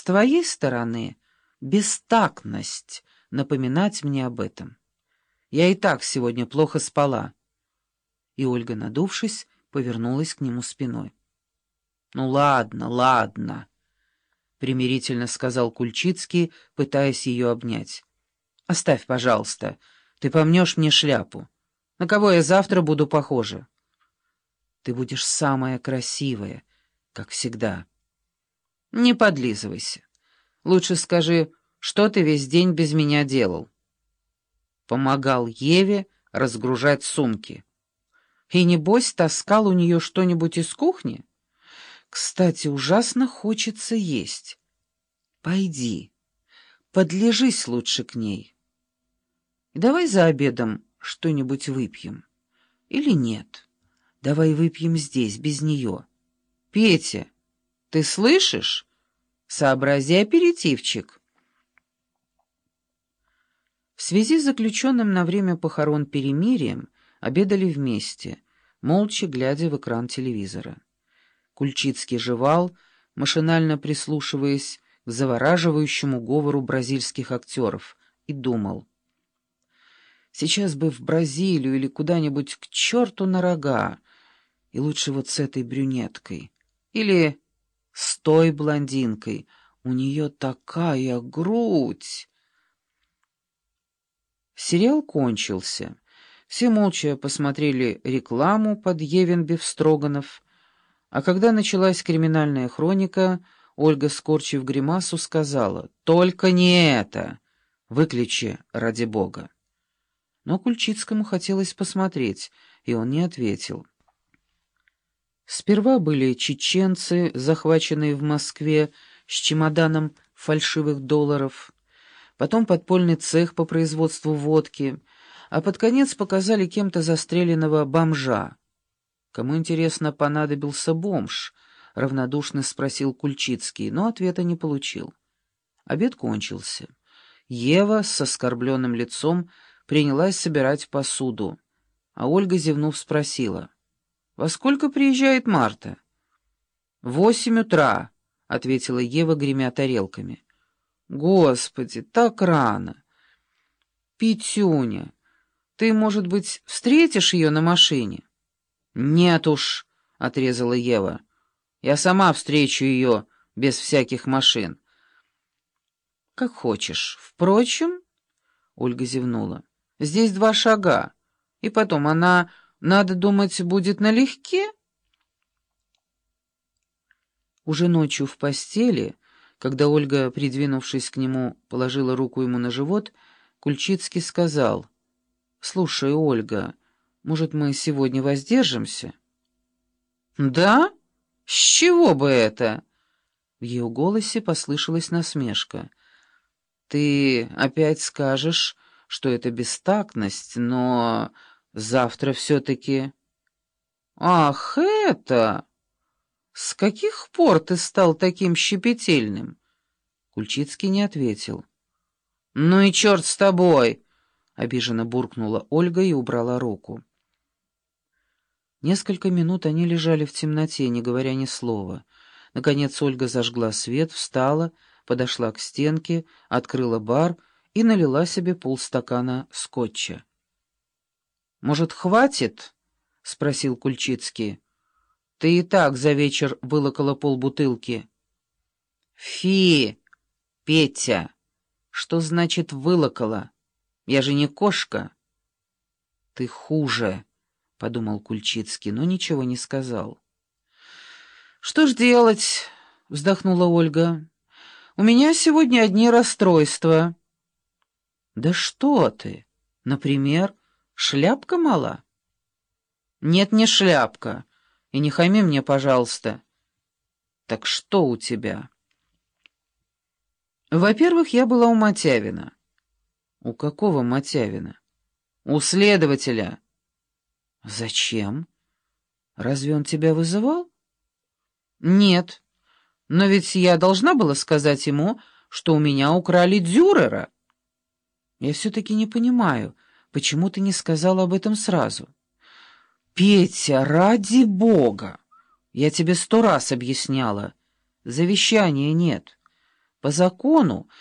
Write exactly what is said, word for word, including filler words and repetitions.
С твоей стороны бестактность напоминать мне об этом. Я и так сегодня плохо спала. И Ольга, надувшись, повернулась к нему спиной. — Ну ладно, ладно, — примирительно сказал Кульчицкий, пытаясь ее обнять. — Оставь, пожалуйста, ты помнешь мне шляпу. На кого я завтра буду похожа? Ты будешь самая красивая, как всегда. Не подлизывайся. Лучше скажи, что ты весь день без меня делал? Помогал Еве разгружать сумки. И, небось, таскал у нее что-нибудь из кухни? Кстати, ужасно хочется есть. Пойди, подлежись лучше к ней. И давай за обедом что-нибудь выпьем. Или нет, давай выпьем здесь, без нее. Петя, ты слышишь? Сообрази аперитивчик. В связи с заключенным на время похорон перемирием обедали вместе, молча глядя в экран телевизора. Кульчицкий жевал, машинально прислушиваясь к завораживающему говору бразильских актеров, и думал: сейчас бы в Бразилию или куда-нибудь к черту на рога, и лучше вот с этой брюнеткой, или с той блондинкой, у нее такая грудь. Сериал кончился. Все молча посмотрели рекламу под Евин Бефстроганов, а когда началась криминальная хроника, Ольга, скорчив гримасу, сказала: «Только не это! Выключи, ради бога!» Но Кульчицкому хотелось посмотреть, и он не ответил. Сперва были чеченцы, захваченные в Москве с чемоданом фальшивых долларов, потом подпольный цех по производству водки, а под конец показали кем-то застреленного бомжа. «Кому, интересно, понадобился бомж?» — равнодушно спросил Кульчицкий, но ответа не получил. Обед кончился. Ева с оскорбленным лицом принялась собирать посуду, а Ольга, зевнув, спросила: «Во сколько приезжает Марта?» «Восемь утра», — ответила Ева, гремя тарелками. «Господи, так рано! Петюня, ты, может быть, встретишь ее на машине?» «Нет уж», — отрезала Ева, — «я сама встречу ее без всяких машин». «Как хочешь. Впрочем...» — Ольга зевнула. «Здесь два шага, и потом она, надо думать, будет налегке». Уже ночью в постели, когда Ольга, придвинувшись к нему, положила руку ему на живот, Кульчицкий сказал: «Слушай, Ольга, может, мы сегодня воздержимся?» «Да? С чего бы это?» В ее голосе послышалась насмешка. «Ты опять скажешь, что это бестактность, но завтра все-таки...» «Ах, это! С каких пор ты стал таким щепетильным?» Кульчицкий не ответил. «Ну и черт с тобой!» — обиженно буркнула Ольга и убрала руку. Несколько минут они лежали в темноте, не говоря ни слова. Наконец Ольга зажгла свет, встала, подошла к стенке, открыла бар и налила себе полстакана скотча. «Может, хватит?» — спросил Кульчицкий. «Ты и так за вечер вылокала полбутылки». «Фи, Петя, что значит вылокала? Я же не кошка». «Ты хуже», — подумал Кульчицкий, но ничего не сказал. «Что ж делать?» — вздохнула Ольга. «У меня сегодня одни расстройства». «Да что ты? Например, шляпка мала?» «Нет, не шляпка. И не хами мне, пожалуйста». «Так что у тебя?» «Во-первых, я была у Матявина». «У какого Матявина?» «У следователя». «Зачем? Разве он тебя вызывал?» «Нет, но ведь я должна была сказать ему, что у меня украли Дюрера». «Я все-таки не понимаю, почему ты не сказал об этом сразу?» «Петя, ради бога! Я тебе сто раз объясняла. Завещания нет. По закону